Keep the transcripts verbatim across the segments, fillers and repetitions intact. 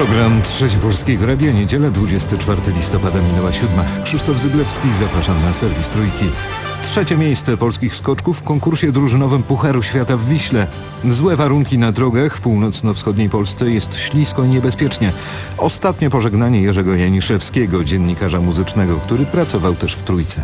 Program Trzeci Polskiego Radia, niedziela, dwudziestego czwartego listopada, minęła siódma. Krzysztof Zyglewski, zapraszam na serwis Trójki. Trzecie miejsce polskich skoczków w konkursie drużynowym Pucharu Świata w Wiśle. Złe warunki na drogach w północno-wschodniej Polsce, jest ślisko i niebezpiecznie. Ostatnie pożegnanie Jerzego Janiszewskiego, dziennikarza muzycznego, który pracował też w Trójce.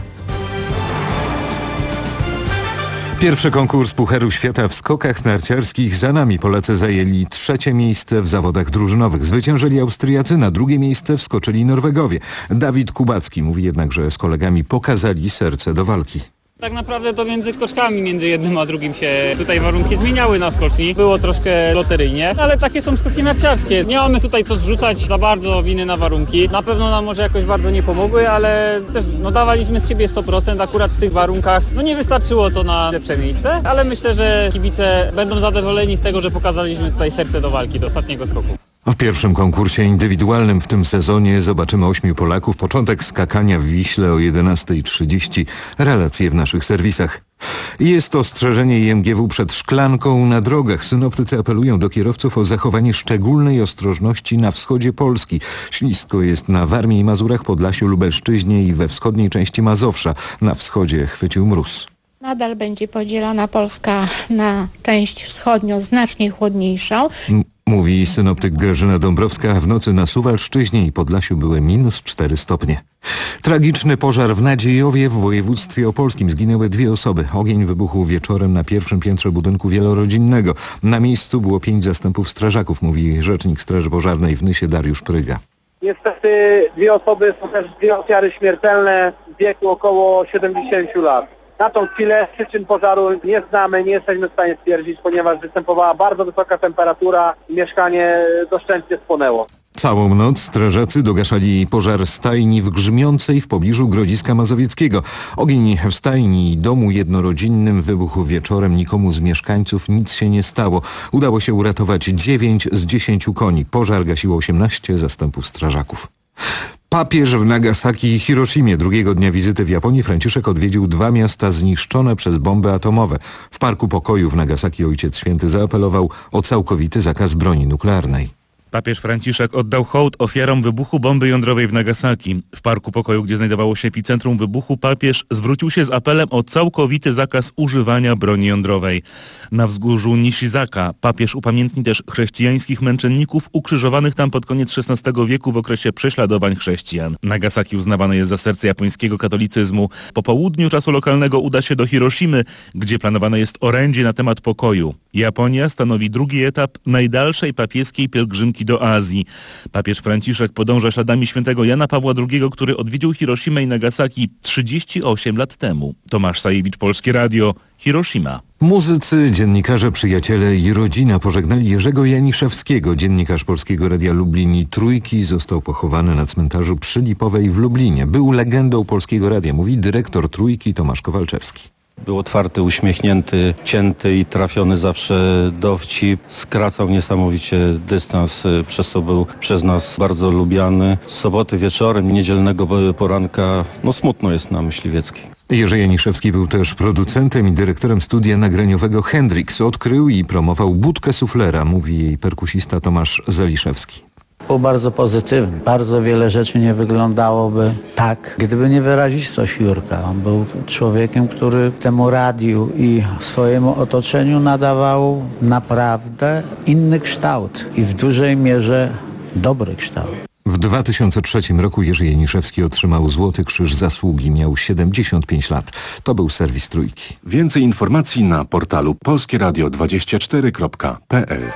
Pierwszy konkurs Pucharu Świata w skokach narciarskich za nami. Polacy zajęli trzecie miejsce w zawodach drużynowych. Zwyciężyli Austriacy, na drugie miejsce wskoczyli Norwegowie. Dawid Kubacki mówi jednak, że z kolegami pokazali serce do walki. Tak naprawdę to między skoczkami, między jednym a drugim się tutaj warunki zmieniały na skoczni. Było troszkę loteryjnie, ale takie są skoki narciarskie. Nie mamy tutaj co zrzucać za bardzo winy na warunki. Na pewno nam może jakoś bardzo nie pomogły, ale też no, dawaliśmy z siebie sto procent. Akurat w tych warunkach no nie wystarczyło to na lepsze miejsce, ale myślę, że kibice będą zadowoleni z tego, że pokazaliśmy tutaj serce do walki, do ostatniego skoku. W pierwszym konkursie indywidualnym w tym sezonie zobaczymy ośmiu Polaków. Początek skakania w Wiśle o jedenasta trzydzieści. Relacje w naszych serwisach. Jest ostrzeżenie I M G W przed szklanką na drogach. Synoptycy apelują do kierowców o zachowanie szczególnej ostrożności na wschodzie Polski. Ślisko jest na Warmii i Mazurach, Podlasiu, Lubelszczyźnie i we wschodniej części Mazowsza. Na wschodzie chwycił mróz. Nadal będzie podzielona Polska na część wschodnią, znacznie chłodniejszą. M- mówi synoptyk Grażyna Dąbrowska. W nocy na Suwalszczyźnie i Podlasiu były minus cztery stopnie. Tragiczny pożar w Nadziejowie w województwie opolskim. Zginęły dwie osoby. Ogień wybuchł wieczorem na pierwszym piętrze budynku wielorodzinnego. Na miejscu było pięć zastępów strażaków, mówi rzecznik Straży Pożarnej w Nysie Dariusz Pryga. Niestety dwie osoby są też dwie ofiary śmiertelne w wieku około siedemdziesięciu lat. Na tą chwilę przyczyn pożaru nie znamy, nie jesteśmy w stanie stwierdzić, ponieważ występowała bardzo wysoka temperatura i mieszkanie doszczętnie spłonęło. Całą noc strażacy dogaszali pożar stajni w Grzmiącej w pobliżu Grodziska Mazowieckiego. Ogień w stajni i domu jednorodzinnym wybuchł wieczorem. Nikomu z mieszkańców nic się nie stało. Udało się uratować dziewięć z dziesięciu koni. Pożar gasiło osiemnaście zastępów strażaków. Papież w Nagasaki i Hiroshimie. Drugiego dnia wizyty w Japonii Franciszek odwiedził dwa miasta zniszczone przez bomby atomowe. W Parku Pokoju w Nagasaki Ojciec Święty zaapelował o całkowity zakaz broni nuklearnej. Papież Franciszek oddał hołd ofiarom wybuchu bomby jądrowej w Nagasaki. W Parku Pokoju, gdzie znajdowało się epicentrum wybuchu, papież zwrócił się z apelem o całkowity zakaz używania broni jądrowej. Na wzgórzu Nishizaka papież upamiętni też chrześcijańskich męczenników ukrzyżowanych tam pod koniec szesnastego wieku w okresie prześladowań chrześcijan. Nagasaki uznawane jest za serce japońskiego katolicyzmu. Po południu czasu lokalnego uda się do Hiroshimy, gdzie planowane jest orędzie na temat pokoju. Japonia stanowi drugi etap najdalszej papieskiej pielgrzymki do Azji. Papież Franciszek podąża śladami świętego Jana Pawła drugiego, który odwiedził Hiroshimę i Nagasaki trzydzieści osiem lat temu. Tomasz Sajewicz, Polskie Radio, Hiroshima. Muzycy, dziennikarze, przyjaciele i rodzina pożegnali Jerzego Janiszewskiego. Dziennikarz Polskiego Radia Lublin i Trójki został pochowany na cmentarzu przy Lipowej w Lublinie. Był legendą Polskiego Radia, mówi dyrektor Trójki Tomasz Kowalczewski. Był otwarty, uśmiechnięty, cięty i trafiony zawsze dowcip. Skracał niesamowicie dystans, przez co był przez nas bardzo lubiany. Z soboty wieczorem, niedzielnego poranka, no smutno jest na Myśliwieckiej. Jerzy Janiszewski był też producentem i dyrektorem studia nagraniowego Hendrix. Odkrył i promował budkę suflera, mówi jej perkusista Tomasz Zaliszewski. Był bardzo pozytywny. Bardzo wiele rzeczy nie wyglądałoby tak, gdyby nie wyrazistość Jurka. On był człowiekiem, który temu radiu i swojemu otoczeniu nadawał naprawdę inny kształt i w dużej mierze dobry kształt. W dwa tysiące trzecim roku Jerzy Janiszewski otrzymał Złoty Krzyż Zasługi. Miał siedemdziesiąt pięć lat. To był serwis Trójki. Więcej informacji na portalu polskie radio dwadzieścia cztery kropka p l.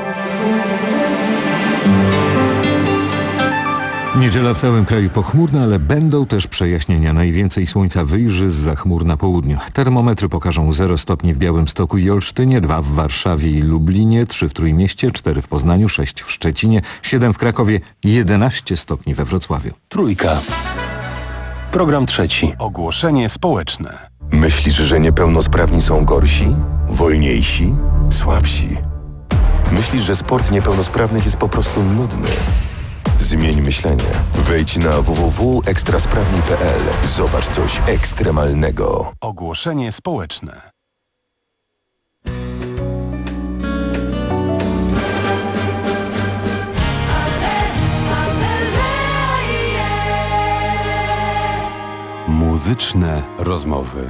Niedziela w całym kraju pochmurna, ale będą też przejaśnienia. Najwięcej słońca wyjrzy zza chmur na południu. Termometry pokażą zero stopni w Białymstoku i Olsztynie, dwa w Warszawie i Lublinie, trzy w Trójmieście, cztery w Poznaniu, sześć w Szczecinie, siedem w Krakowie, jedenaście stopni we Wrocławiu. Trójka. Program trzeci. Ogłoszenie społeczne. Myślisz, że niepełnosprawni są gorsi, wolniejsi, słabsi? Myślisz, że sport niepełnosprawnych jest po prostu nudny? Zmień myślenie. Wejdź na w w w kropka ekstrasprawni kropka p l. Zobacz coś ekstremalnego. Ogłoszenie społeczne. Ale Muzyczne rozmowy.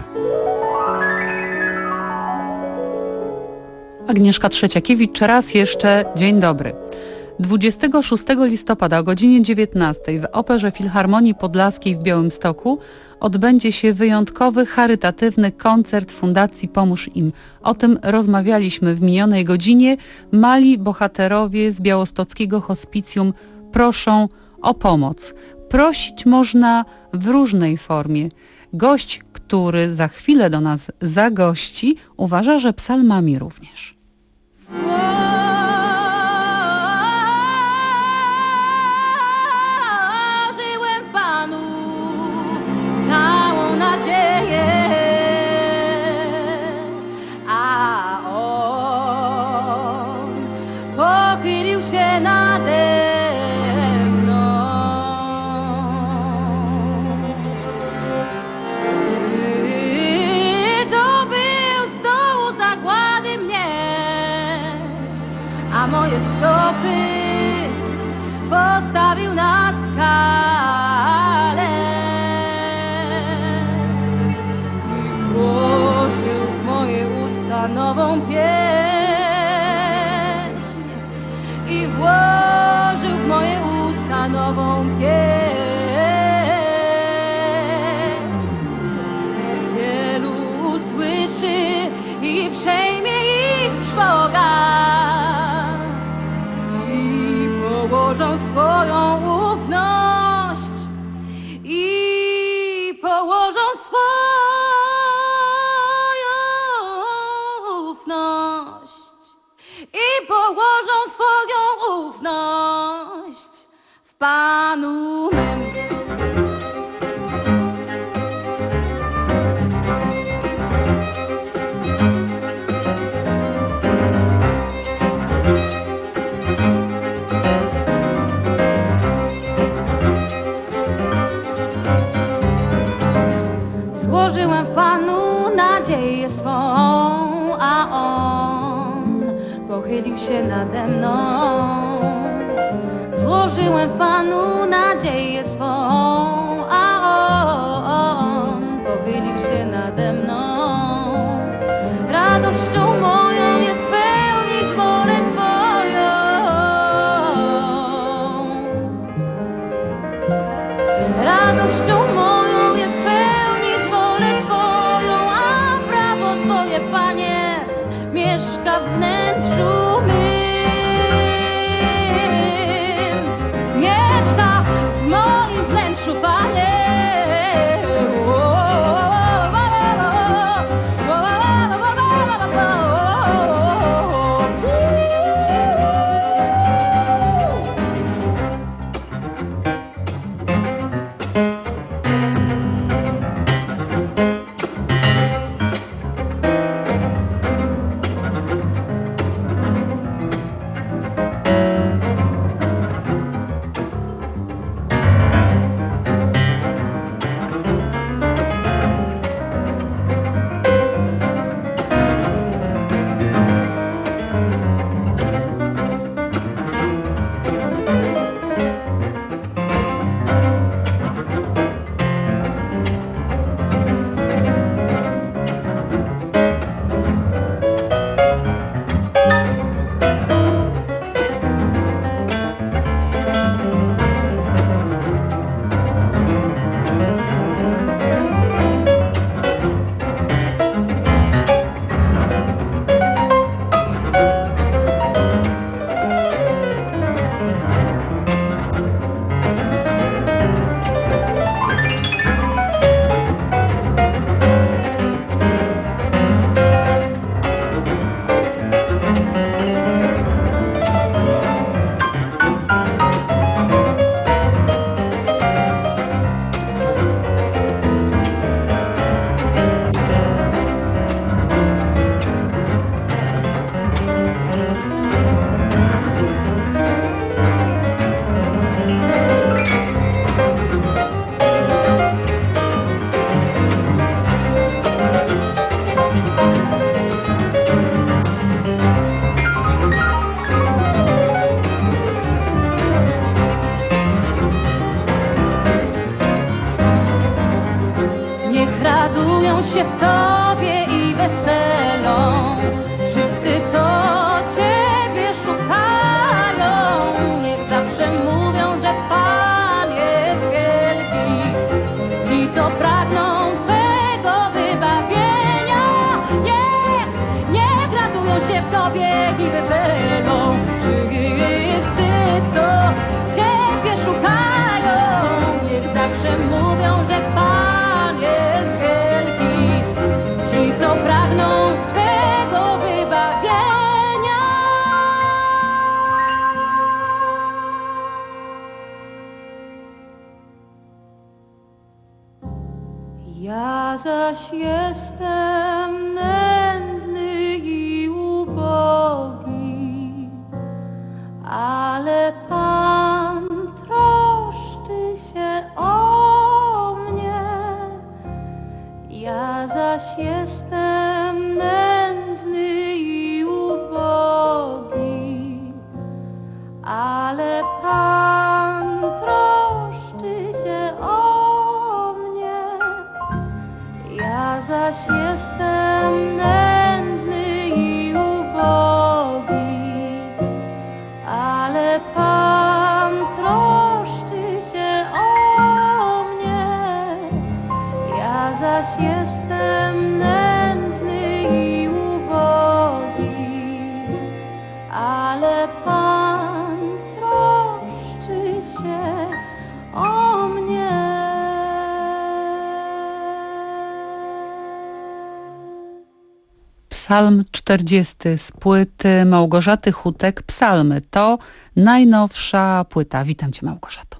Agnieszka Trzeciakiewicz, raz jeszcze dzień dobry. dwudziestego szóstego listopada o godzinie dziewiętnastej w Operze Filharmonii Podlaskiej w Białymstoku odbędzie się wyjątkowy, charytatywny koncert Fundacji Pomóż Im. O tym rozmawialiśmy w minionej godzinie. Mali bohaterowie z białostockiego hospicjum proszą o pomoc. Prosić można w różnej formie. Gość, który za chwilę do nas zagości, uważa, że psalmami również. Złożyłem Panu całą nadzieję, a On pochylił się nade mną. Dobył z dołu zagłady mnie, a moje stopy postawił na skale i włożył w moje usta nową pieśń, i włożył w moje usta nową pieśń. Wielu usłyszy i przejmie ich trwoga, położą swoją ufność i położą swoją ufność i położą swoją ufność w Panu mym. Złożyłem w Panu nadzieję swą, a On pochylił się nade mną. Złożyłem w Panu nadzieję swą, a On pochylił się nade mną. Radością moją jest pełnić wolę Twoją. Radością moją jest pełnić wolę Twoją, a prawo Twoje, Panie, mieszka w wnętrzu mym. Mieszka w moim wnętrzu, Panie. się w Tobie i weselą. Wszyscy, co Ciebie szukają, niech zawsze mówią, że Pan jest wielki. Ci, co pragną Twego wybawienia, niech, niech radują się w Tobie i weselą. Wszyscy, co Ciebie szukają, niech zawsze mówią, że Pan jest wielki. Ci, co pragną Twego wybawienia. Ja zaś jestem nędzny i ubogi, ale Pan troszczy się o mnie. Ja zaś jestem nędzny i ubogi, ale Pan troszczy się o mnie. Ja zaś jestem nędzny i ubogi, ale Pan troszczy się o mnie. Ja zaś jestem nędzny i ubogi, ale Pan troszczy się o mnie. Psalm czterdziesty z płyty Małgorzaty Hutek. Psalmy to najnowsza płyta. Witam Cię, Małgorzato.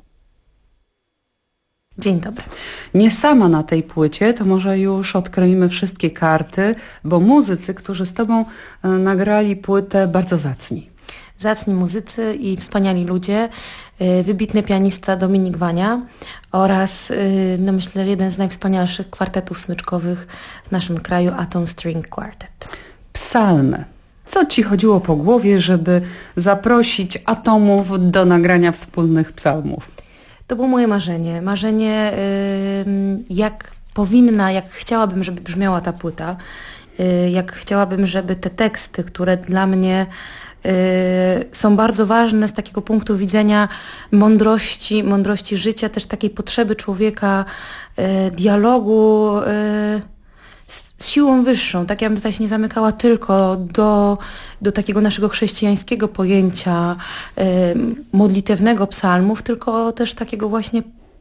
Dzień dobry. Nie sama na tej płycie, to może już odkryjmy wszystkie karty, bo muzycy, którzy z Tobą e, nagrali płytę, bardzo zacni. Zacni muzycy i wspaniali ludzie, y, wybitny pianista Dominik Wania oraz y, no myślę jeden z najwspanialszych kwartetów smyczkowych w naszym kraju, Atom String Quartet. Psalmy. Co Ci chodziło po głowie, żeby zaprosić Atomów do nagrania wspólnych psalmów? To było moje marzenie. Marzenie, y, jak powinna, jak chciałabym, żeby brzmiała ta płyta. Y, jak chciałabym, żeby te teksty, które dla mnie są bardzo ważne z takiego punktu widzenia mądrości, mądrości życia, też takiej potrzeby człowieka, dialogu z siłą wyższą. Tak ja bym tutaj się nie zamykała tylko do, do takiego naszego chrześcijańskiego pojęcia modlitewnego psalmów, tylko też takiego właśnie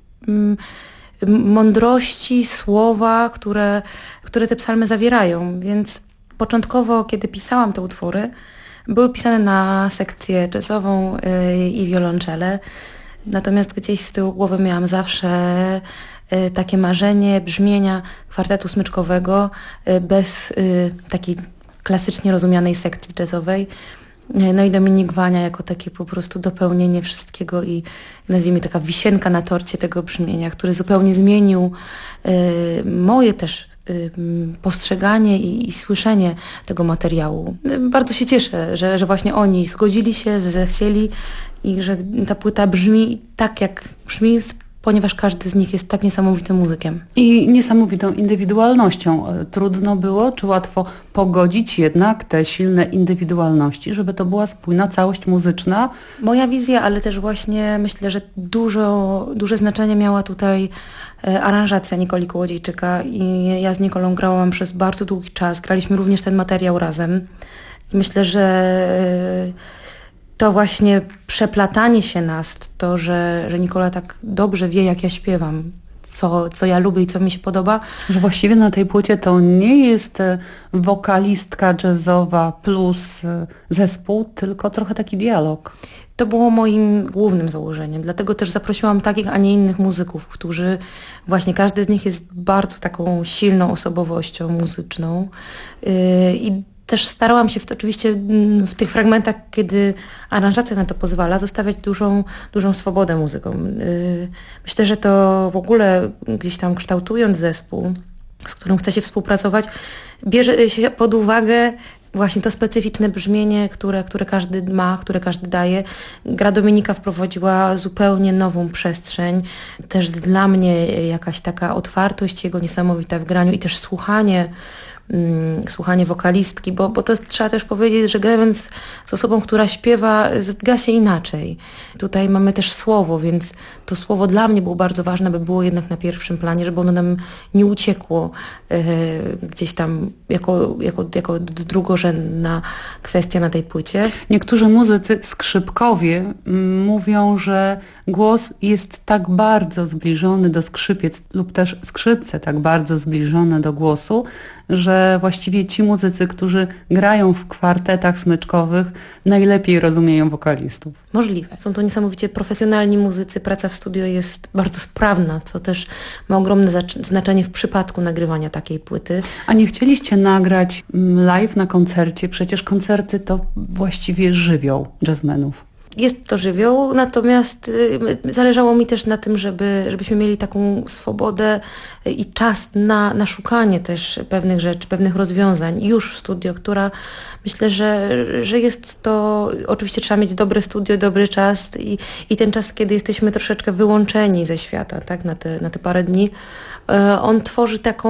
mądrości, słowa, które, które te psalmy zawierają. Więc początkowo, kiedy pisałam te utwory, były pisane na sekcję jazzową i wiolonczelę, natomiast gdzieś z tyłu głowy miałam zawsze takie marzenie brzmienia kwartetu smyczkowego bez takiej klasycznie rozumianej sekcji jazzowej. No i Dominik Wania jako takie po prostu dopełnienie wszystkiego i nazwijmy taka wisienka na torcie tego brzmienia, który zupełnie zmienił y, moje też y, postrzeganie i, i słyszenie tego materiału. Bardzo się cieszę, że, że właśnie oni zgodzili się, że zechcieli i że ta płyta brzmi tak, jak brzmi, ponieważ każdy z nich jest tak niesamowitym muzykiem. I niesamowitą indywidualnością. Trudno było, czy łatwo pogodzić jednak te silne indywidualności, żeby to była spójna całość muzyczna? Moja wizja, ale też właśnie myślę, że dużo, duże znaczenie miała tutaj aranżacja Nikoli Kołodziejczyka i ja z Nikolą grałam przez bardzo długi czas. Graliśmy również ten materiał razem i myślę, że to właśnie przeplatanie się nas, to, że, że Nikola tak dobrze wie, jak ja śpiewam, co, co ja lubię i co mi się podoba. Że właściwie na tej płycie to nie jest wokalistka jazzowa plus zespół, tylko trochę taki dialog. To było moim głównym założeniem, dlatego też zaprosiłam takich, a nie innych muzyków, którzy właśnie każdy z nich jest bardzo taką silną osobowością muzyczną yy, i też starałam się w, oczywiście w tych fragmentach, kiedy aranżacja na to pozwala, zostawiać dużą, dużą swobodę muzykom. Myślę, że to w ogóle gdzieś tam kształtując zespół, z którym chce się współpracować, bierze się pod uwagę Właśnie to specyficzne brzmienie, które, które każdy ma, które każdy daje. Gra Dominika wprowadziła zupełnie nową przestrzeń. Też dla mnie jakaś taka otwartość jego niesamowita w graniu i też słuchanie, mm, słuchanie wokalistki, bo, bo to trzeba też powiedzieć, że grając z osobą, która śpiewa, gra się inaczej. Tutaj mamy też słowo, więc to słowo dla mnie było bardzo ważne, by było jednak na pierwszym planie, żeby ono nam nie uciekło e, gdzieś tam jako, jako, jako drugorzędna kwestia na tej płycie. Niektórzy muzycy, skrzypkowie, m, mówią, że głos jest tak bardzo zbliżony do skrzypiec lub też skrzypce tak bardzo zbliżone do głosu, że właściwie ci muzycy, którzy grają w kwartetach smyczkowych, najlepiej rozumieją wokalistów. Możliwe. Są to niesamowicie profesjonalni muzycy. Praca w studio jest bardzo sprawna, co też ma ogromne znaczenie w przypadku nagrywania takiej płyty. A nie chcieliście nagrać live na koncercie? Przecież koncerty to właściwie żywioł jazzmenów. Jest to żywioł, natomiast y, zależało mi też na tym, żeby, żebyśmy mieli taką swobodę i czas na, na szukanie też pewnych rzeczy, pewnych rozwiązań już w studio, która myślę, że, że jest to, oczywiście trzeba mieć dobre studio, dobry czas i, i ten czas, kiedy jesteśmy troszeczkę wyłączeni ze świata, tak, na te, na te parę dni, y, on tworzy taką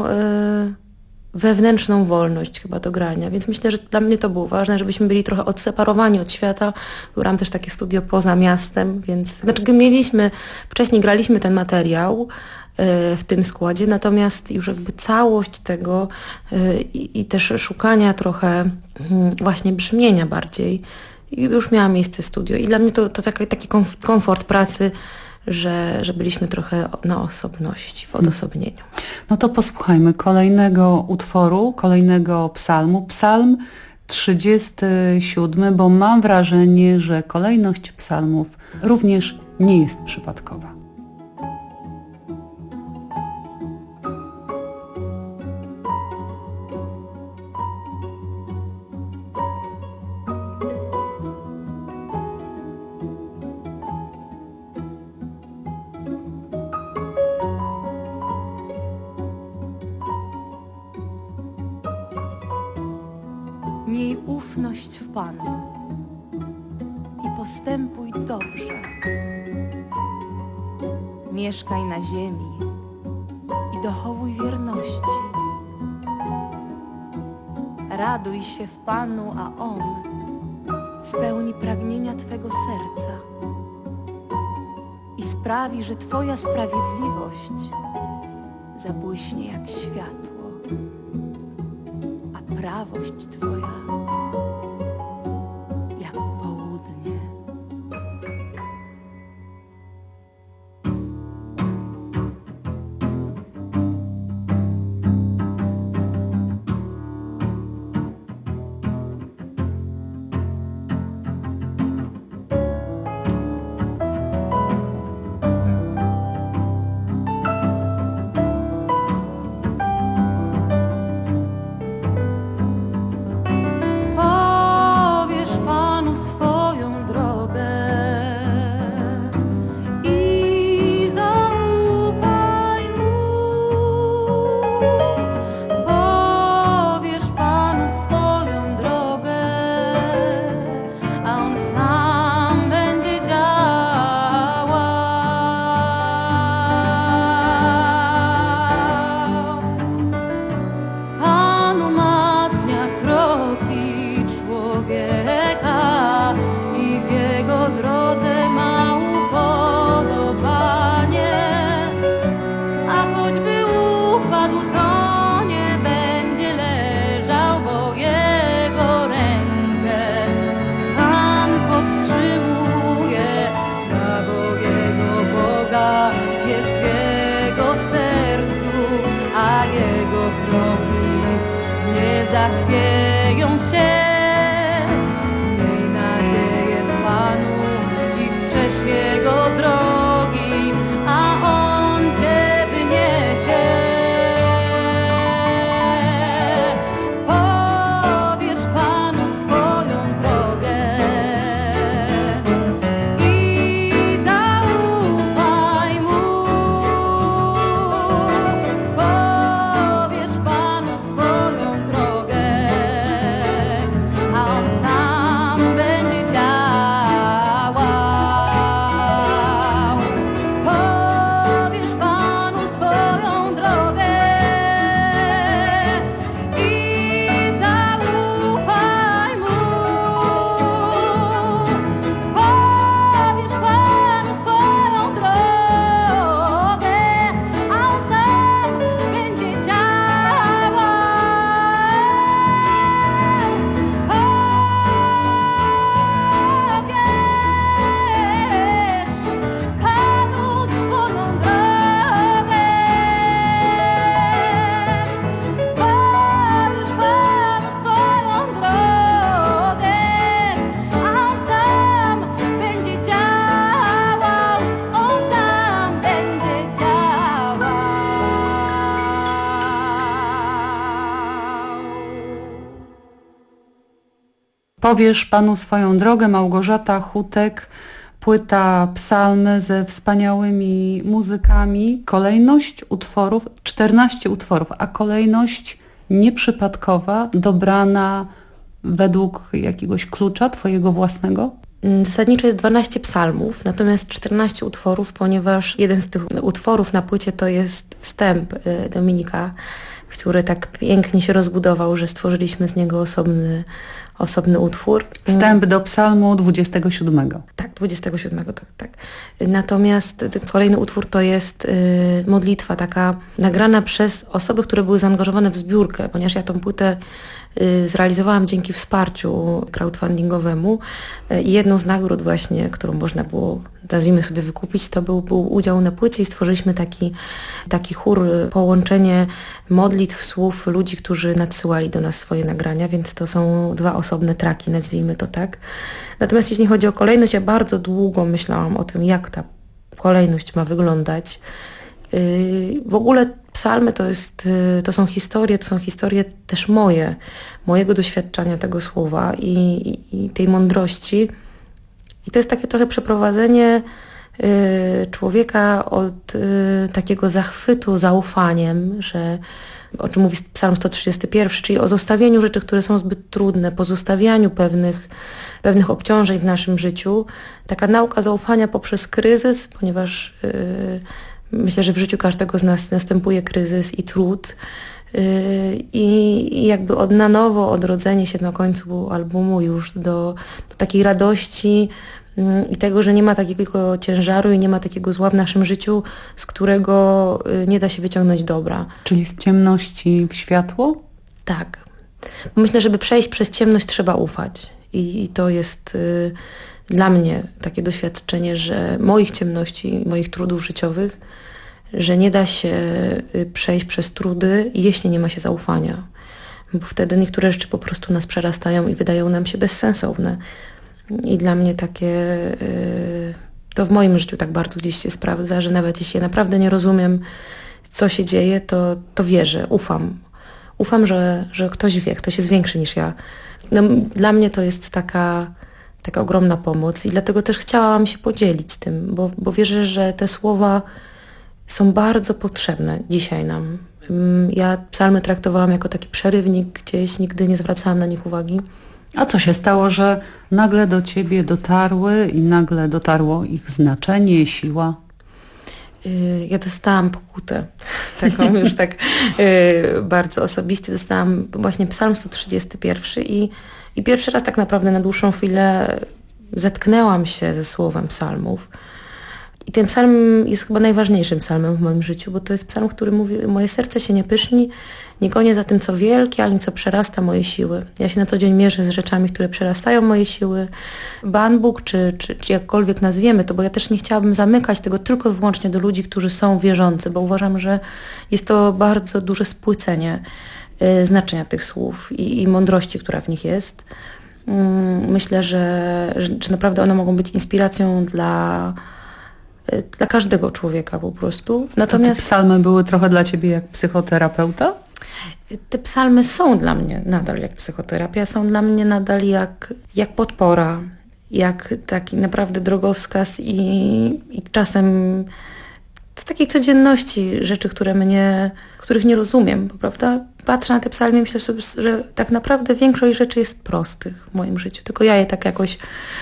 y, wewnętrzną wolność chyba do grania, więc myślę, że dla mnie to było ważne, żebyśmy byli trochę odseparowani od świata. Byłam też takie studio poza miastem, więc znaczy mieliśmy, wcześniej graliśmy ten materiał y, w tym składzie, natomiast już jakby całość tego y, i też szukania trochę y, właśnie brzmienia bardziej już miała miejsce w studio i dla mnie to, to taki, taki komfort pracy, Że, że byliśmy trochę na osobności, w odosobnieniu. No to posłuchajmy kolejnego utworu, kolejnego psalmu. Psalm trzydziesty siódmy, bo mam wrażenie, że kolejność psalmów również nie jest przypadkowa. Miej ufność w Panu i postępuj dobrze. Mieszkaj na ziemi i dochowuj wierności. Raduj się w Panu, a On spełni pragnienia Twego serca i sprawi, że Twoja sprawiedliwość zabłyśnie jak światło, a prawość Twoja jak południe. zachwieją się. Miej nadzieję w Panu i strzeż Jego drogi, a On Ciebie niesie. Powierz Panu swoją drogę i zaufaj Mu. Powierz Panu swoją drogę Powiesz Panu swoją drogę, Małgorzata Hutek, płyta Psalmy ze wspaniałymi muzykami, kolejność utworów, czternaście utworów, a kolejność nieprzypadkowa, dobrana według jakiegoś klucza twojego własnego? Zasadniczo jest dwanaście psalmów, natomiast czternaście utworów, ponieważ jeden z tych utworów na płycie to jest wstęp Dominika, który tak pięknie się rozbudował, że stworzyliśmy z niego osobny, osobny utwór. Wstęp do psalmu dwudziestego siódmego. Tak, dwudziestego siódmego, tak, tak. Natomiast kolejny utwór to jest y, modlitwa taka nagrana przez osoby, które były zaangażowane w zbiórkę, ponieważ ja tą płytę y, zrealizowałam dzięki wsparciu crowdfundingowemu y, i jedną z nagród właśnie, którą można było, nazwijmy sobie, wykupić, to był, był udział na płycie i stworzyliśmy taki, taki chór, połączenie modlitw, słów ludzi, którzy nadsyłali do nas swoje nagrania, więc to są dwa osobne traki, nazwijmy to tak. Natomiast jeśli chodzi o kolejność, ja bardzo długo myślałam o tym, jak ta kolejność ma wyglądać. W ogóle psalmy to, jest, to są historie, to są historie też moje, mojego doświadczenia tego słowa i, i, i tej mądrości. I to jest takie trochę przeprowadzenie człowieka od takiego zachwytu zaufaniem, że o czym mówi Psalm sto trzydziesty pierwszy, czyli o zostawieniu rzeczy, które są zbyt trudne, pozostawianiu pewnych, pewnych obciążeń w naszym życiu. Taka nauka zaufania poprzez kryzys, ponieważ yy, myślę, że w życiu każdego z nas następuje kryzys i trud. Yy, I jakby od na nowo odrodzenie się na końcu albumu już do, do takiej radości yy, i tego, że nie ma takiego ciężaru i nie ma takiego zła w naszym życiu, z którego yy, nie da się wyciągnąć dobra. Czyli z ciemności w światło? Tak. Myślę, żeby przejść przez ciemność, trzeba ufać. I, i to jest y, dla mnie takie doświadczenie, że moich ciemności, moich trudów życiowych, że nie da się y, przejść przez trudy, jeśli nie ma się zaufania. Bo wtedy niektóre rzeczy po prostu nas przerastają i wydają nam się bezsensowne. I dla mnie takie... Y, to w moim życiu tak bardzo gdzieś się sprawdza, że nawet jeśli ja naprawdę nie rozumiem, co się dzieje, to, to wierzę, ufam. Ufam, że, że ktoś wie, ktoś jest większy niż ja. No, dla mnie to jest taka, taka ogromna pomoc i dlatego też chciałam się podzielić tym, bo, bo wierzę, że te słowa są bardzo potrzebne dzisiaj nam. Ja psalmy traktowałam jako taki przerywnik gdzieś, nigdy nie zwracałam na nich uwagi. A co się stało, że nagle do ciebie dotarły i nagle dotarło ich znaczenie, siła? Ja dostałam pokutę, taką już tak yy, bardzo osobiście. Dostałam właśnie Psalm sto trzydziesty pierwszy i, i pierwszy raz tak naprawdę na dłuższą chwilę zetknęłam się ze słowem psalmów. I ten psalm jest chyba najważniejszym psalmem w moim życiu, bo to jest psalm, który mówi: moje serce się nie pyszni, nie gonię za tym, co wielkie, ani co przerasta moje siły. Ja się na co dzień mierzę z rzeczami, które przerastają moje siły. Pan Bóg, czy, czy, czy jakkolwiek nazwiemy to, bo ja też nie chciałabym zamykać tego tylko i wyłącznie do ludzi, którzy są wierzący, bo uważam, że jest to bardzo duże spłycenie y, znaczenia tych słów i, i mądrości, która w nich jest. Y, myślę, że, że, że naprawdę one mogą być inspiracją dla... dla każdego człowieka po prostu. Natomiast te psalmy były trochę dla ciebie jak psychoterapeuta? Te psalmy są dla mnie nadal jak psychoterapia, są dla mnie nadal jak, jak podpora, jak taki naprawdę drogowskaz i, i czasem z takiej codzienności rzeczy, które mnie, których nie rozumiem, prawda? Patrzę na te psalmy i myślę sobie, że tak naprawdę większość rzeczy jest prostych w moim życiu, tylko ja je tak jakoś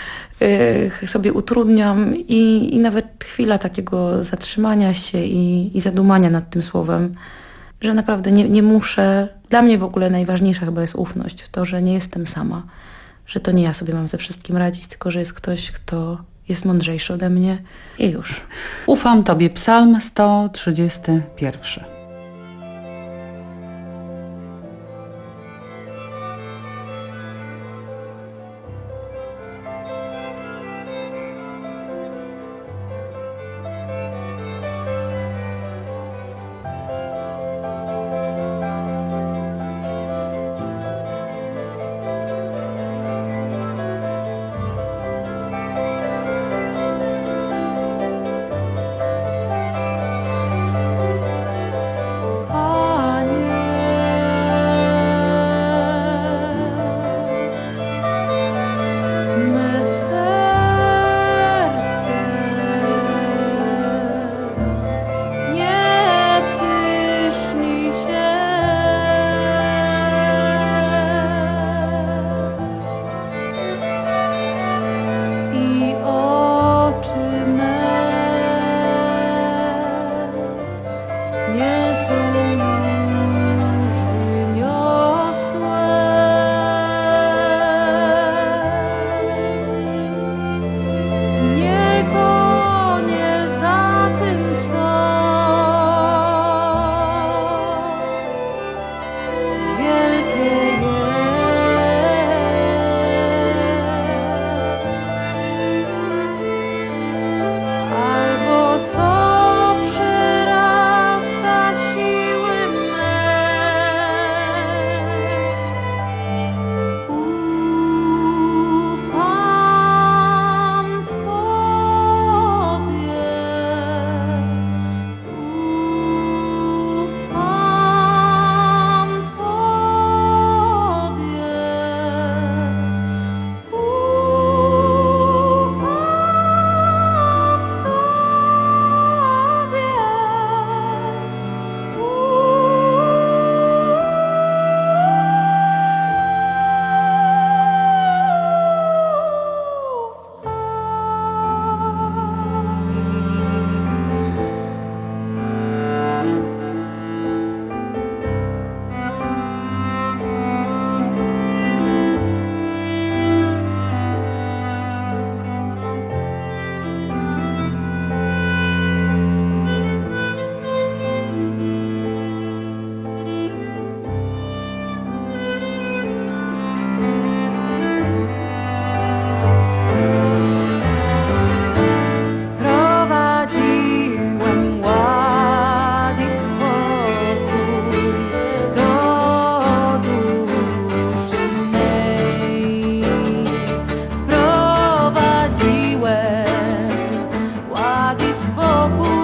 sobie utrudniam i, i nawet chwila takiego zatrzymania się i, i zadumania nad tym słowem, że naprawdę nie, nie muszę, dla mnie w ogóle najważniejsza chyba jest ufność w to, że nie jestem sama, że to nie ja sobie mam ze wszystkim radzić, tylko że jest ktoś, kto jest mądrzejszy ode mnie i już. Ufam Tobie, Psalm sto trzydziesty pierwszy. spokój.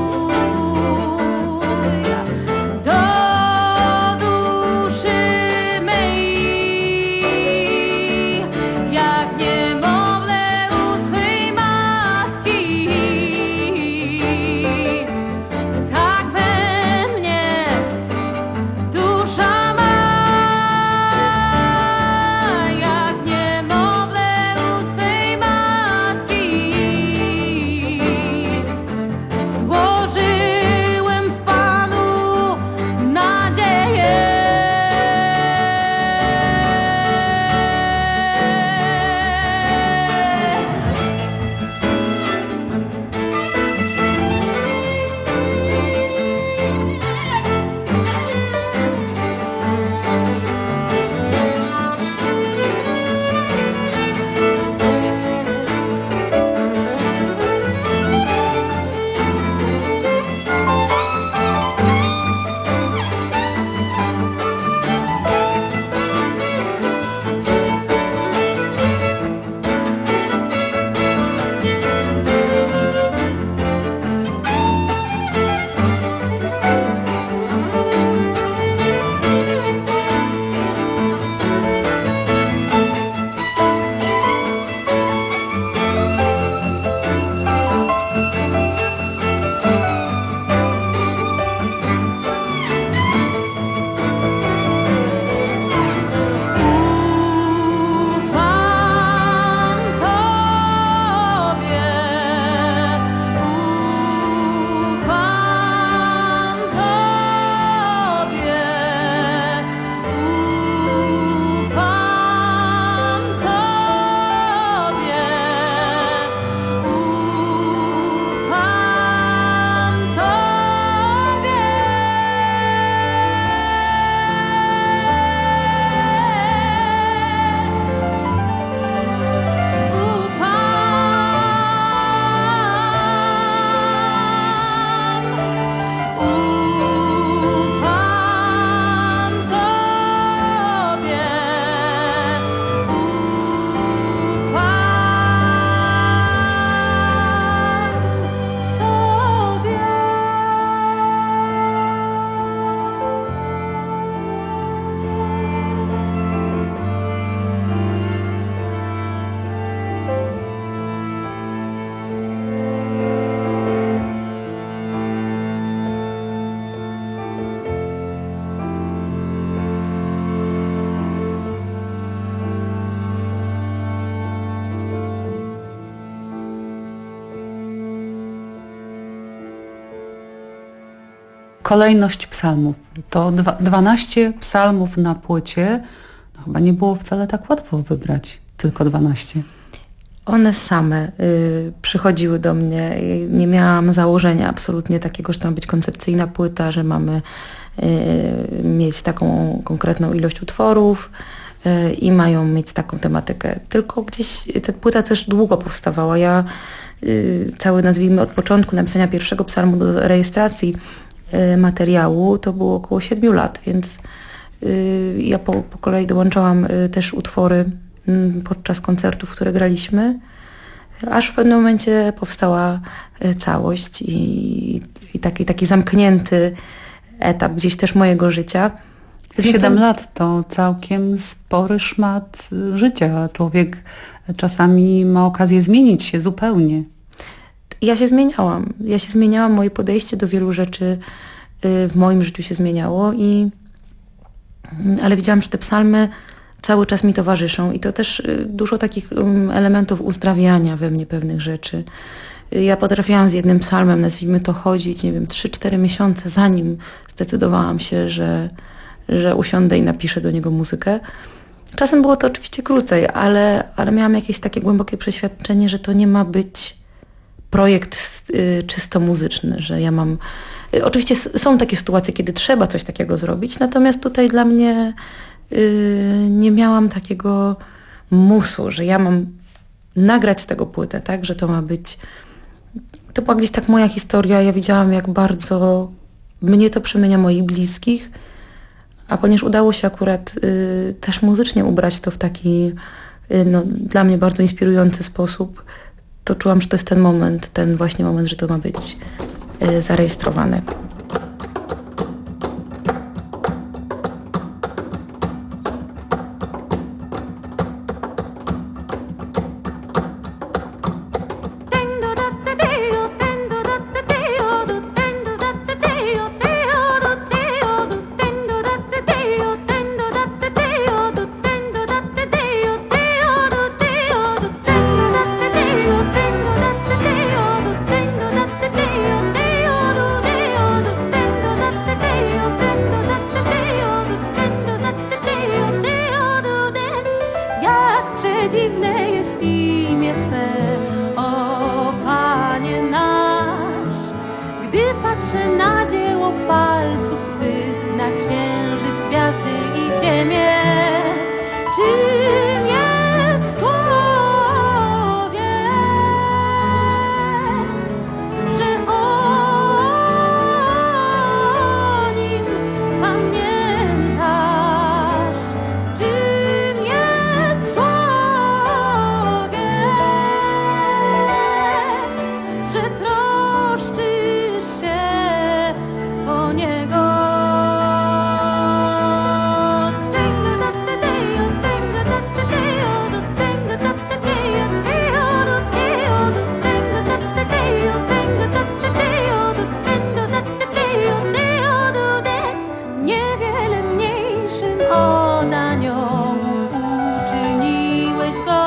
Kolejność psalmów. To dwa, dwanaście psalmów na płycie. No, chyba nie było wcale tak łatwo wybrać tylko dwanaście. One same y, przychodziły do mnie. Nie miałam założenia absolutnie takiego, że to ma być koncepcyjna płyta, że mamy y, mieć taką konkretną ilość utworów y, i mają mieć taką tematykę. Tylko gdzieś ta płyta też długo powstawała. Ja y, cały, nazwijmy, od początku napisania pierwszego psalmu do rejestracji y, materiału to było około siedmiu lat, więc y, ja po, po kolei dołączałam y, też utwory podczas koncertów, które graliśmy, aż w pewnym momencie powstała całość i, i taki, taki zamknięty etap gdzieś też mojego życia. Siedem lat to całkiem spory szmat życia. Człowiek czasami ma okazję zmienić się zupełnie. Ja się zmieniałam. Ja się zmieniałam, moje podejście do wielu rzeczy w moim życiu się zmieniało, i ale widziałam, że te psalmy cały czas mi towarzyszą i to też dużo takich elementów uzdrawiania we mnie pewnych rzeczy. Ja potrafiłam z jednym psalmem, nazwijmy to, chodzić, nie wiem, trzy cztery miesiące, zanim zdecydowałam się, że, że usiądę i napiszę do niego muzykę. Czasem było to oczywiście krócej, ale, ale miałam jakieś takie głębokie przeświadczenie, że to nie ma być projekt czysto muzyczny, że ja mam... Oczywiście są takie sytuacje, kiedy trzeba coś takiego zrobić, natomiast tutaj dla mnie nie miałam takiego musu, że ja mam nagrać z tego płytę, tak, że to ma być... To była gdzieś tak moja historia. Ja widziałam, jak bardzo mnie to przemienia, moich bliskich, a ponieważ udało się akurat y, też muzycznie ubrać to w taki y, no, dla mnie bardzo inspirujący sposób, to czułam, że to jest ten moment, ten właśnie moment, że to ma być y, zarejestrowane. Dziwne jest imię Twe, o Panie nasz. Gdy patrzę na dzieło palców Twych, na księżyc, gwiazdy i ziemię, czym jest człowiek, że o nim pamiętasz? Czym jest człowiek, że troszczysz się o niego? Niewiele mniejszym od aniołów uczyniłeś go,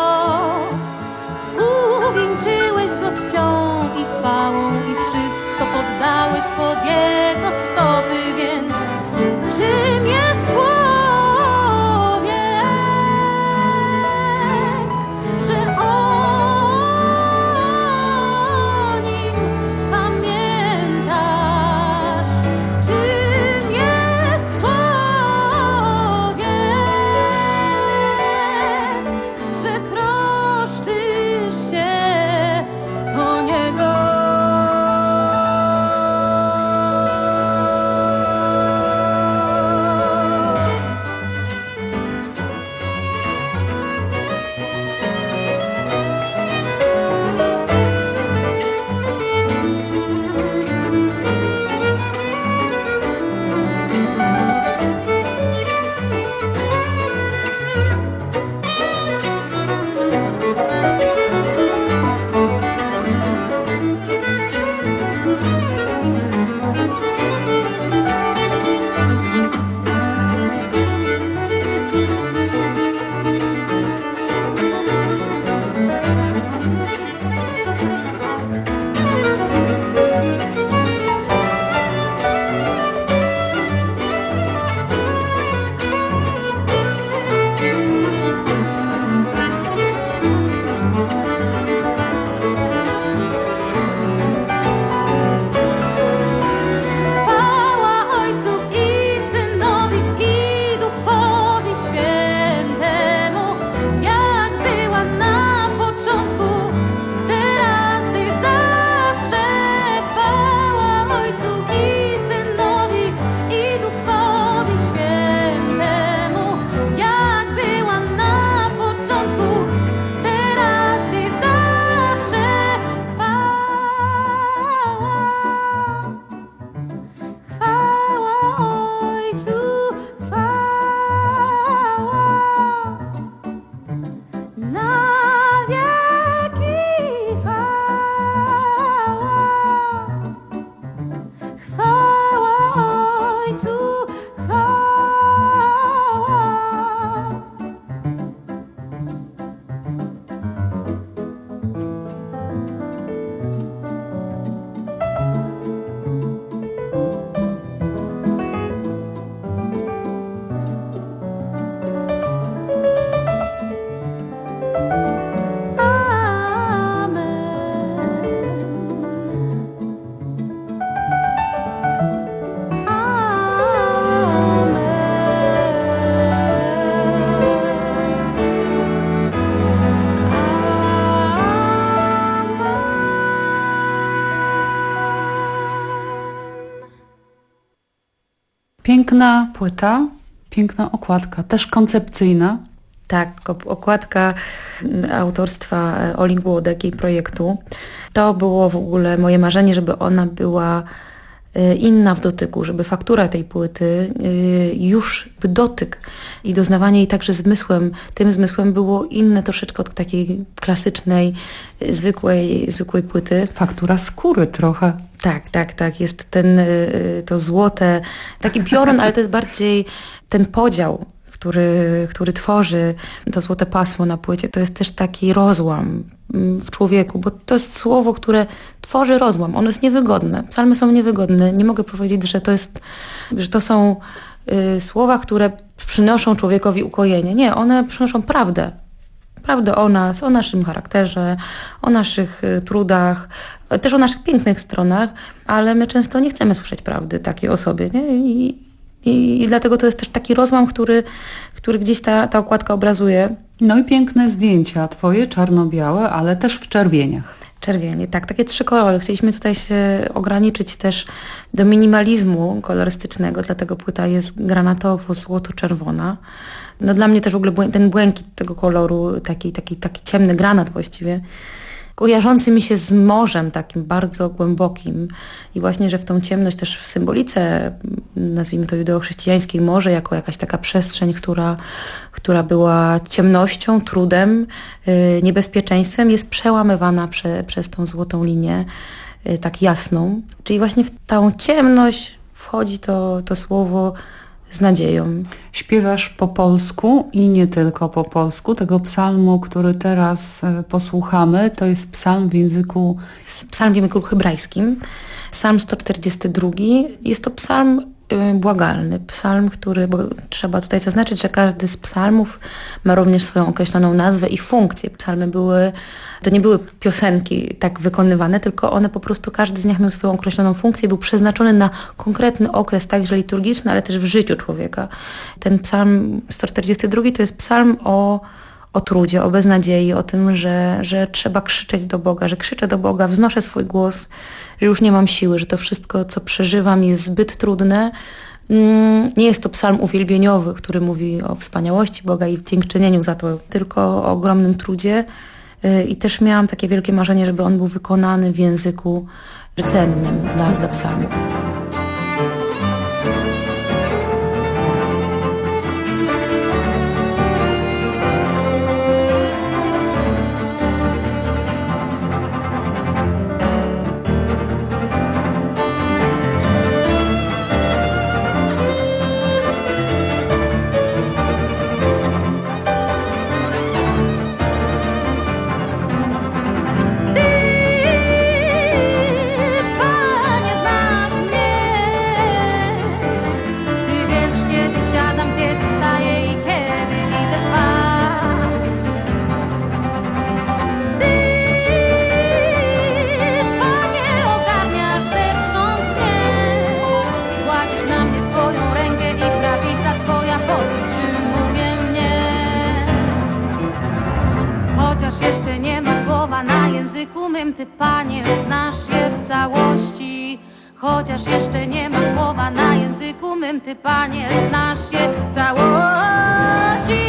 uwieńczyłeś go czcią i chwałą i wszystko poddałeś pod jego stopy, więc czym jest człowiek, że o nim pamiętasz? Czym jest człowiek, że troszczysz się o niego? Chwała Ojcu i Synowi i Duchowi Świętemu, jak była na początku, teraz i zawsze. Chwała Ojcu i Synowi i Duchowi Świętemu, jak była na początku, teraz i zawsze. Chwała Ojcu, chwała na wieki, chwała. Chwała Ojcu, chwała. Piękna płyta, piękna okładka, też koncepcyjna. Tak, okładka autorstwa Oli Głodek, jej projektu. To było w ogóle moje marzenie, żeby ona była inna w dotyku, żeby faktura tej płyty, już dotyk i doznawanie jej także zmysłem, tym zmysłem było inne troszeczkę od takiej klasycznej, zwykłej, zwykłej płyty. Faktura skóry trochę. Tak, tak, tak. Jest ten, to złote, taki piorun, ale to jest bardziej ten podział, który, który tworzy to złote pasmo na płycie. To jest też taki rozłam w człowieku, bo to jest słowo, które tworzy rozłam. Ono jest niewygodne. Psalmy są niewygodne. Nie mogę powiedzieć, że to jest, że to są y, słowa, które przynoszą człowiekowi ukojenie. Nie, one przynoszą prawdę. Prawdę o nas, o naszym charakterze, o naszych y, trudach, y, też o naszych pięknych stronach, ale my często nie chcemy słyszeć prawdy takiej o sobie, nie? I, I, I dlatego to jest też taki rozłam, który, który gdzieś ta, ta okładka obrazuje. No i piękne zdjęcia twoje, czarno-białe, ale też w czerwieniach. Czerwienie, tak, takie trzy kolory. Chcieliśmy tutaj się ograniczyć też do minimalizmu kolorystycznego, dlatego płyta jest granatowo-złoto-czerwona. No dla mnie też w ogóle ten błękit tego koloru, taki, taki, taki ciemny granat właściwie, kojarzący mi się z morzem takim bardzo głębokim i właśnie, że w tą ciemność też w symbolice, nazwijmy to judeo-chrześcijańskiej, morze jako jakaś taka przestrzeń, która, która była ciemnością, trudem, yy, niebezpieczeństwem, jest przełamywana prze, przez tą złotą linię, yy, tak jasną. Czyli właśnie w tą ciemność wchodzi to, to słowo z nadzieją. Śpiewasz po polsku i nie tylko po polsku. Tego psalmu, który teraz posłuchamy, to jest psalm w języku... Psalm w języku hebrajskim. Psalm sto czterdziesty drugi. Jest to psalm błagalny. Psalm, który, bo trzeba tutaj zaznaczyć, że każdy z psalmów ma również swoją określoną nazwę i funkcję. Psalmy były, to nie były piosenki tak wykonywane, tylko one po prostu, każdy z nich miał swoją określoną funkcję, był przeznaczony na konkretny okres, także liturgiczny, ale też w życiu człowieka. Ten psalm sto czterdziesty drugi to jest psalm o o trudzie, o beznadziei, o tym, że, że trzeba krzyczeć do Boga, że krzyczę do Boga, wznoszę swój głos, że już nie mam siły, że to wszystko, co przeżywam, jest zbyt trudne. Nie jest to psalm uwielbieniowy, który mówi o wspaniałości Boga i dziękczynieniu za to, tylko o ogromnym trudzie. I też miałam takie wielkie marzenie, żeby on był wykonany w języku rdzennym dla, dla psalmów. Ty, Panie, znasz je w całości. Chociaż jeszcze nie ma słowa na języku mym, Ty, Panie, znasz je w całości.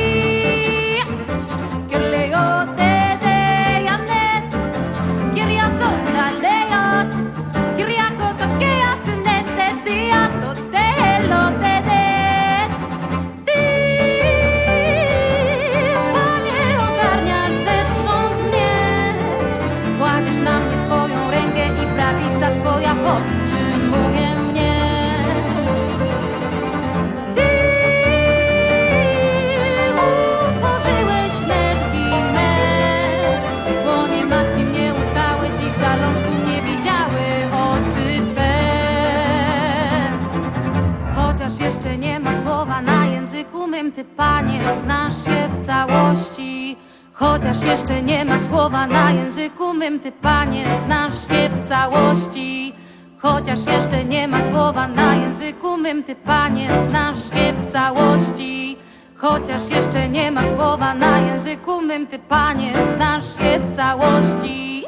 Twoja podtrzymuje mnie. Ty utworzyłeś nerki me, bo nie matki mnie utkałeś i w zalążku nie widziały oczy Twe. Chociaż jeszcze nie ma słowa na języku mym, Ty, Panie, znasz je w całości. Chociaż jeszcze nie ma słowa na języku mym, Ty, Panie, znasz je w całości. Chociaż jeszcze nie ma słowa na języku mym, Ty, Panie, znasz je w całości. Chociaż jeszcze nie ma słowa na języku mym, Ty, Panie, znasz je w całości.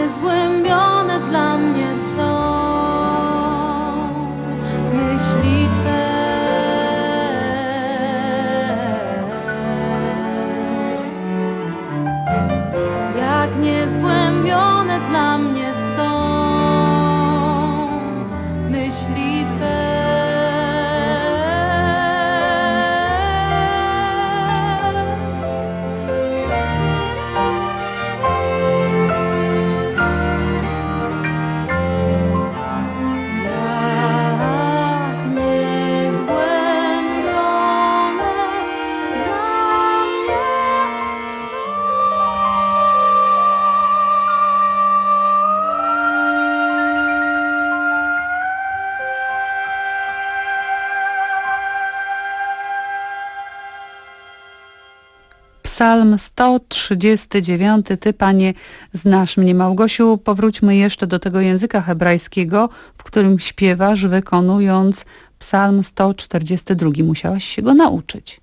niezgłębione dla mnie są myśli Twe. Jak niezgłębione dla mnie są myśli Twe. Psalm sto trzydziesty dziewiąty. Ty, Panie, znasz mnie. Małgosiu, powróćmy jeszcze do tego języka hebrajskiego, w którym śpiewasz, wykonując Psalm sto czterdziesty drugi. Musiałaś się go nauczyć.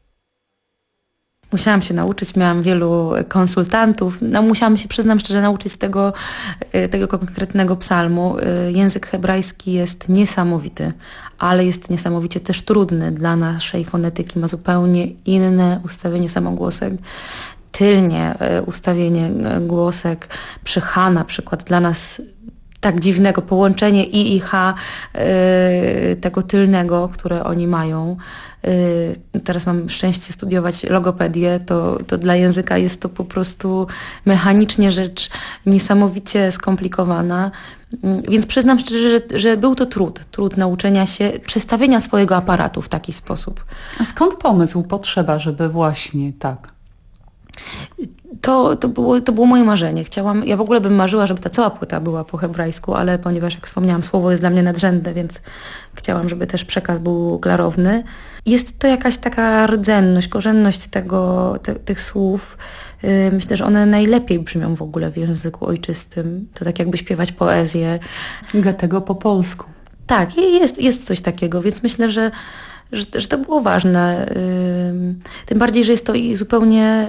Musiałam się nauczyć, miałam wielu konsultantów. No, musiałam się, przyznam szczerze, nauczyć tego, tego konkretnego psalmu. Język hebrajski jest niesamowity, ale jest niesamowicie też trudny dla naszej fonetyki. Ma zupełnie inne ustawienie samogłosek. Tylnie ustawienie głosek przy H na przykład dla nas tak dziwnego, połączenie I i H, yy, tego tylnego, które oni mają. Yy, teraz mam szczęście studiować logopedię, to, to dla języka jest to po prostu mechanicznie rzecz niesamowicie skomplikowana. Yy, więc przyznam szczerze, że, że był to trud, trud nauczenia się, przestawienia swojego aparatu w taki sposób. A skąd pomysł, potrzeba, żeby właśnie tak? To, to, było, to było moje marzenie. Chciałam, ja w ogóle bym marzyła, żeby ta cała płyta była po hebrajsku, ale ponieważ, jak wspomniałam, słowo jest dla mnie nadrzędne, więc chciałam, żeby też przekaz był klarowny. Jest to jakaś taka rdzenność, korzenność tego, te, tych słów. Yy, myślę, że one najlepiej brzmią w ogóle w języku ojczystym. To tak jakby śpiewać poezję. Goethego po polsku. Tak, jest, jest coś takiego, więc myślę, że Że, że to było ważne. Tym bardziej, że jest to zupełnie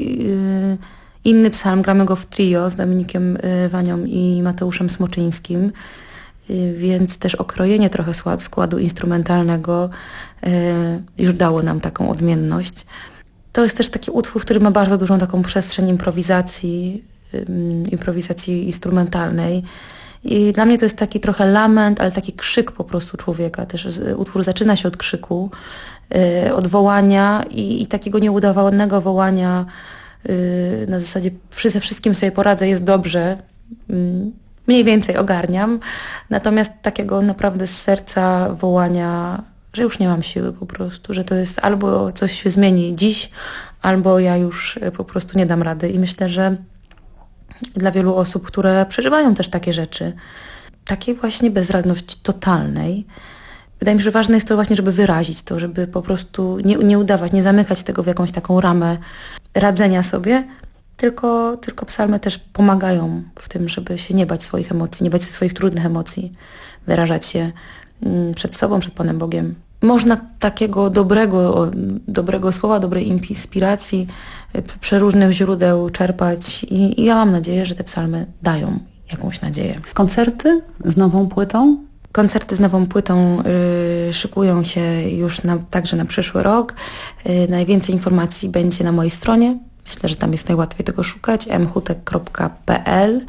inny psalm. Gramy go w trio z Dominikiem Wanią i Mateuszem Smoczyńskim, więc też okrojenie trochę składu instrumentalnego już dało nam taką odmienność. To jest też taki utwór, który ma bardzo dużą taką przestrzeń improwizacji, improwizacji instrumentalnej. I dla mnie to jest taki trochę lament, ale taki krzyk po prostu człowieka. Też utwór zaczyna się od krzyku, yy, od wołania i, i takiego nieudawanego wołania yy, na zasadzie ze wszystkim sobie poradzę, jest dobrze, yy, mniej więcej ogarniam. Natomiast takiego naprawdę z serca wołania, że już nie mam siły po prostu, że to jest albo coś się zmieni dziś, albo ja już po prostu nie dam rady. I myślę, że dla wielu osób, które przeżywają też takie rzeczy, takiej właśnie bezradności totalnej, wydaje mi się, że ważne jest to właśnie, żeby wyrazić to, żeby po prostu nie, nie udawać, nie zamykać tego w jakąś taką ramę radzenia sobie, tylko, tylko psalmy też pomagają w tym, żeby się nie bać swoich emocji, nie bać swoich trudnych emocji, wyrażać się przed sobą, przed Panem Bogiem. Można takiego dobrego, dobrego słowa, dobrej inspiracji przeróżnych źródeł czerpać i, i ja mam nadzieję, że te psalmy dają jakąś nadzieję. Koncerty z nową płytą? Koncerty z nową płytą y, szykują się już na, także na przyszły rok. Y, najwięcej informacji będzie na mojej stronie. Myślę, że tam jest najłatwiej tego szukać. m hutek kropka p l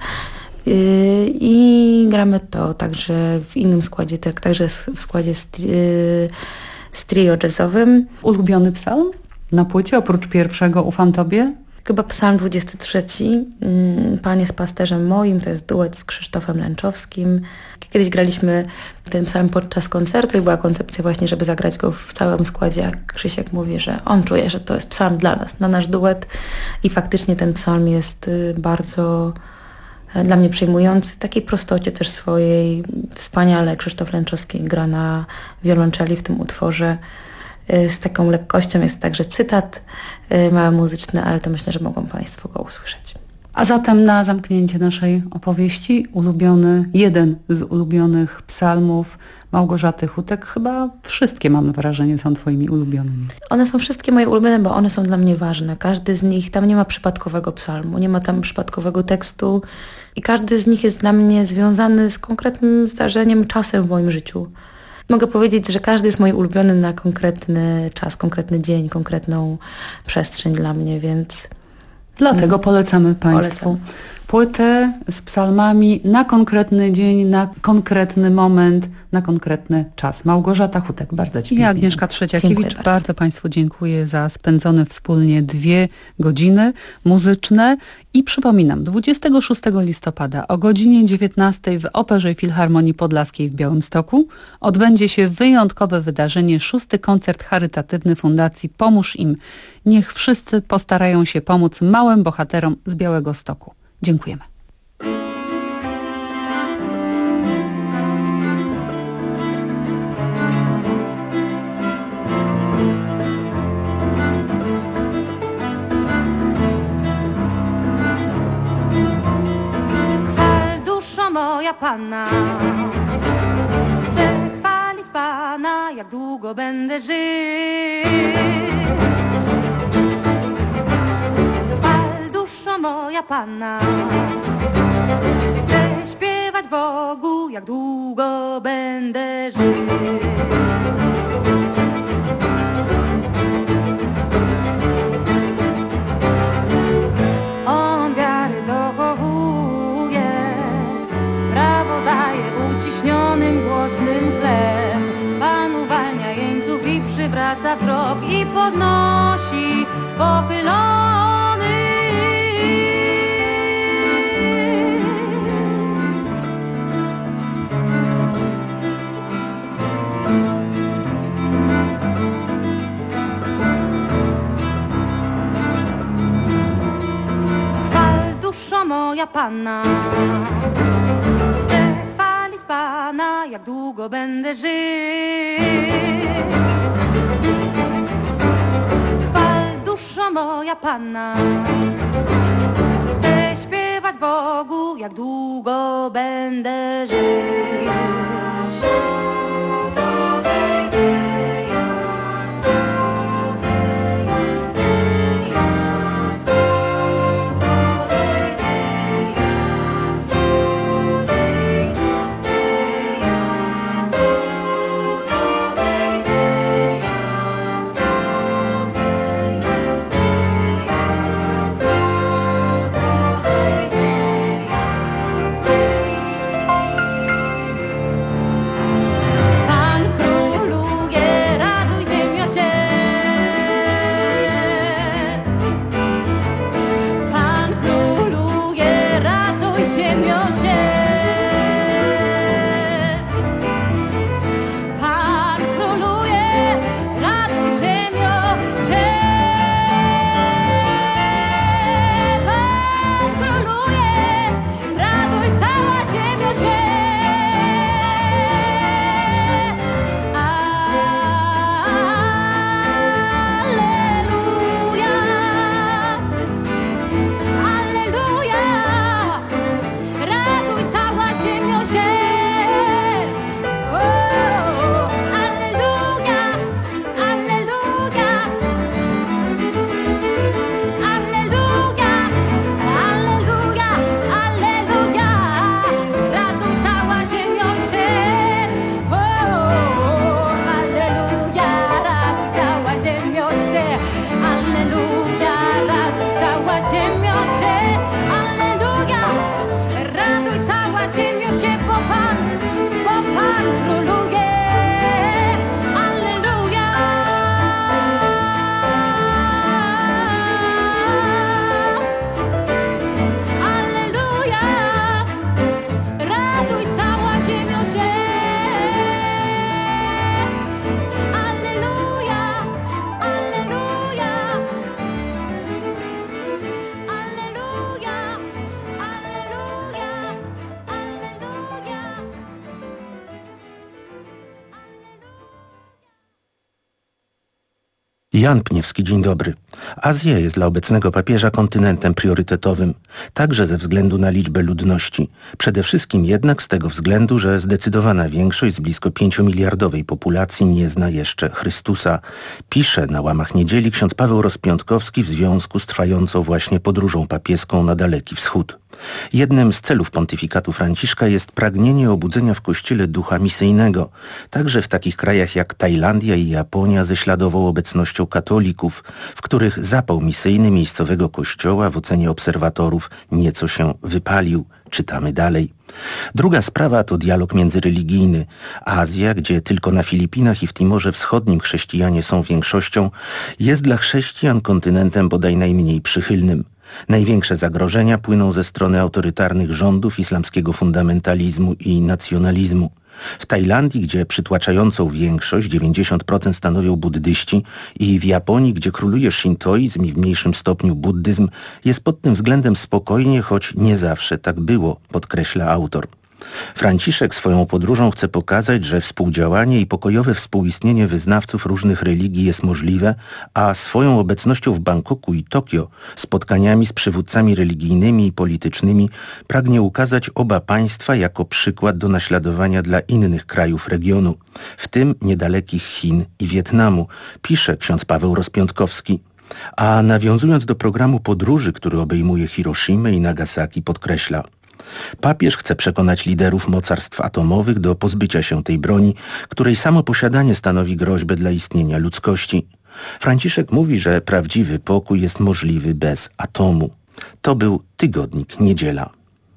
i gramy to także w innym składzie, także w składzie z, z trio jazzowym. Ulubiony psalm na płycie, oprócz pierwszego Ufam Tobie? Chyba psalm dwudziesty trzeci. Pan jest pasterzem moim, to jest duet z Krzysztofem Lęczowskim. Kiedyś graliśmy ten psalm podczas koncertu i była koncepcja właśnie, żeby zagrać go w całym składzie, jak Krzysiek mówi, że on czuje, że to jest psalm dla nas, na nasz duet i faktycznie ten psalm jest bardzo dla mnie przejmujący, takiej prostocie też swojej. Wspaniale Krzysztof Lęczowski gra na wiolonczeli w tym utworze. Z taką lekkością jest także cytat mały muzyczny, ale to myślę, że mogą Państwo go usłyszeć. A zatem na zamknięcie naszej opowieści ulubiony, jeden z ulubionych psalmów Małgorzaty Hutek. Chyba wszystkie, mam wrażenie, są twoimi ulubionymi. One są wszystkie moje ulubione, bo one są dla mnie ważne. Każdy z nich, tam nie ma przypadkowego psalmu, nie ma tam przypadkowego tekstu i każdy z nich jest dla mnie związany z konkretnym zdarzeniem, czasem w moim życiu. Mogę powiedzieć, że każdy jest mój ulubiony na konkretny czas, konkretny dzień, konkretną przestrzeń dla mnie, więc... Dlatego polecamy Państwu Polecam. płytę z psalmami na konkretny dzień, na konkretny moment, na konkretny czas. Małgorzata Hutek, bardzo Ci I Agnieszka Trzeciakiewicz, bardzo. bardzo Państwu dziękuję za spędzone wspólnie dwie godziny muzyczne. I przypominam, dwudziestego szóstego listopada o godzinie dziewiętnastej w Operze Filharmonii Podlaskiej w Białymstoku odbędzie się wyjątkowe wydarzenie, szósty koncert charytatywny Fundacji Pomóż Im. Niech wszyscy postarają się pomóc małym bohaterom z Białegostoku. Dziękujemy. Chwal duszo moja Pana, chcę chwalić Pana, jak długo będę żyć. Chwal duszo moja Pana, chcę śpiewać Bogu, jak długo będę żyć. On wiary dochowuje, prawo daje uciśnionym, głodnym chleb. Pan uwalnia jeńców i przywraca wzrok i podnosi pochylony. Duszo moja Pana, chcę chwalić Pana, jak długo będę żyć. Chwal duszo moja Pana, chcę śpiewać Bogu, jak długo będę żyć. Jan Pniewski, dzień dobry. Azja jest dla obecnego papieża kontynentem priorytetowym, także ze względu na liczbę ludności. Przede wszystkim jednak z tego względu, że zdecydowana większość z blisko pięciomiliardowej populacji nie zna jeszcze Chrystusa. Pisze na łamach Niedzieli ksiądz Paweł Rozpiątkowski w związku z trwającą właśnie podróżą papieską na Daleki Wschód. Jednym z celów pontyfikatu Franciszka jest pragnienie obudzenia w Kościele ducha misyjnego, także w takich krajach jak Tajlandia i Japonia ze śladową obecnością katolików, w których zapał misyjny miejscowego kościoła w ocenie obserwatorów nieco się wypalił. Czytamy dalej. Druga sprawa to dialog międzyreligijny. Azja, gdzie tylko na Filipinach i w Timorze Wschodnim chrześcijanie są większością, jest dla chrześcijan kontynentem bodaj najmniej przychylnym. Największe zagrożenia płyną ze strony autorytarnych rządów, islamskiego fundamentalizmu i nacjonalizmu. W Tajlandii, gdzie przytłaczającą większość, dziewięćdziesiąt procent stanowią buddyści, i w Japonii, gdzie króluje szintoizm i w mniejszym stopniu buddyzm, jest pod tym względem spokojnie, choć nie zawsze tak było, podkreśla autor. Franciszek swoją podróżą chce pokazać, że współdziałanie i pokojowe współistnienie wyznawców różnych religii jest możliwe, a swoją obecnością w Bangkoku i Tokio, spotkaniami z przywódcami religijnymi i politycznymi pragnie ukazać oba państwa jako przykład do naśladowania dla innych krajów regionu, w tym niedalekich Chin i Wietnamu, pisze ksiądz Paweł Rozpiątkowski. A nawiązując do programu podróży, który obejmuje Hiroshimę i Nagasaki, podkreśla: papież chce przekonać liderów mocarstw atomowych do pozbycia się tej broni, której samo posiadanie stanowi groźbę dla istnienia ludzkości. Franciszek mówi, że prawdziwy pokój jest możliwy bez atomu. To był tygodnik Niedziela.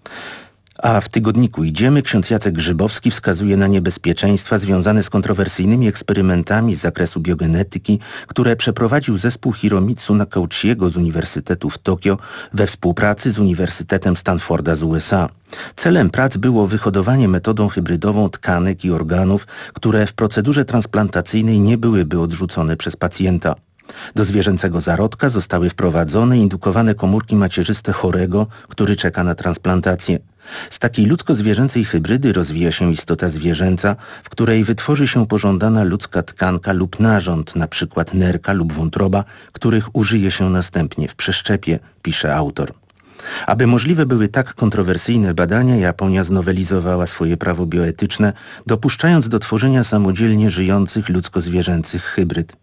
A w tygodniku Idziemy ksiądz Jacek Grzybowski wskazuje na niebezpieczeństwa związane z kontrowersyjnymi eksperymentami z zakresu biogenetyki, które przeprowadził zespół Hiromitsu Nakauchiego z Uniwersytetu w Tokio we współpracy z Uniwersytetem Stanforda z U S A. Celem prac było wyhodowanie metodą hybrydową tkanek i organów, które w procedurze transplantacyjnej nie byłyby odrzucone przez pacjenta. Do zwierzęcego zarodka zostały wprowadzone indukowane komórki macierzyste chorego, który czeka na transplantację. Z takiej ludzko-zwierzęcej hybrydy rozwija się istota zwierzęca, w której wytworzy się pożądana ludzka tkanka lub narząd, na przykład nerka lub wątroba, których użyje się następnie w przeszczepie, pisze autor. Aby możliwe były tak kontrowersyjne badania, Japonia znowelizowała swoje prawo bioetyczne, dopuszczając do tworzenia samodzielnie żyjących ludzko-zwierzęcych hybryd.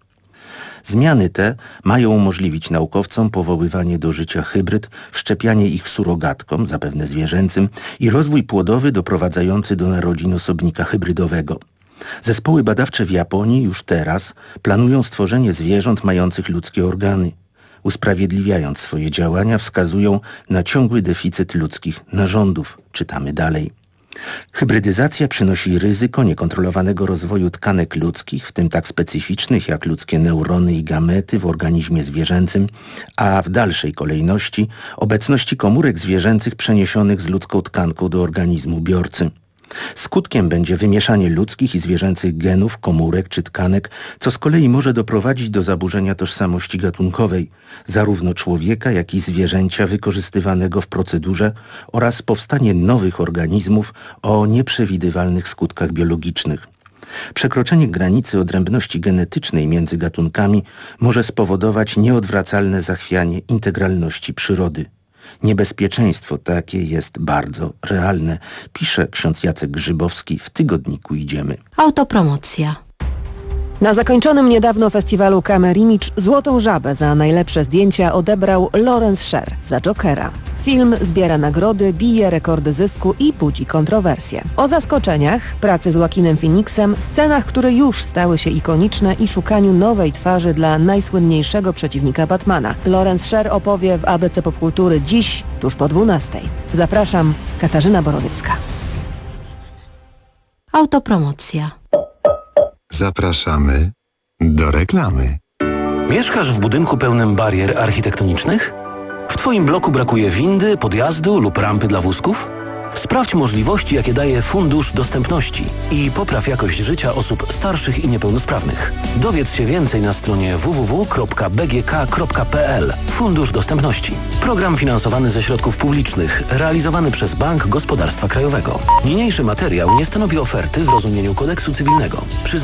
Zmiany te mają umożliwić naukowcom powoływanie do życia hybryd, wszczepianie ich surogatkom, zapewne zwierzęcym, i rozwój płodowy doprowadzający do narodzin osobnika hybrydowego. Zespoły badawcze w Japonii już teraz planują stworzenie zwierząt mających ludzkie organy. Usprawiedliwiając swoje działania, wskazują na ciągły deficyt ludzkich narządów. Czytamy dalej. Hybrydyzacja przynosi ryzyko niekontrolowanego rozwoju tkanek ludzkich, w tym tak specyficznych jak ludzkie neurony i gamety w organizmie zwierzęcym, a w dalszej kolejności obecności komórek zwierzęcych przeniesionych z ludzką tkanką do organizmu biorcy. Skutkiem będzie wymieszanie ludzkich i zwierzęcych genów, komórek czy tkanek, co z kolei może doprowadzić do zaburzenia tożsamości gatunkowej, zarówno człowieka, jak i zwierzęcia wykorzystywanego w procedurze, oraz powstanie nowych organizmów o nieprzewidywalnych skutkach biologicznych. Przekroczenie granicy odrębności genetycznej między gatunkami może spowodować nieodwracalne zachwianie integralności przyrody. Niebezpieczeństwo takie jest bardzo realne, pisze ksiądz Jacek Grzybowski w tygodniku Idziemy. Autopromocja. Na zakończonym niedawno festiwalu Camera Image Złotą Żabę za najlepsze zdjęcia odebrał Lawrence Sher za Jokera. Film zbiera nagrody, bije rekordy zysku i budzi kontrowersje. O zaskoczeniach, pracy z Joaquinem Phoenixem, scenach, które już stały się ikoniczne i szukaniu nowej twarzy dla najsłynniejszego przeciwnika Batmana. Lawrence Sher opowie w A B C Popkultury dziś, tuż po dwunastej. Zapraszam, Katarzyna Borowiecka. Autopromocja. Zapraszamy do reklamy. Mieszkasz w budynku pełnym barier architektonicznych? W Twoim bloku brakuje windy, podjazdu lub rampy dla wózków? Sprawdź możliwości, jakie daje Fundusz Dostępności i popraw jakość życia osób starszych i niepełnosprawnych. Dowiedz się więcej na stronie w w w kropka b g k kropka p l. Fundusz Dostępności. Program finansowany ze środków publicznych, realizowany przez Bank Gospodarstwa Krajowego. Niniejszy materiał nie stanowi oferty w rozumieniu kodeksu cywilnego.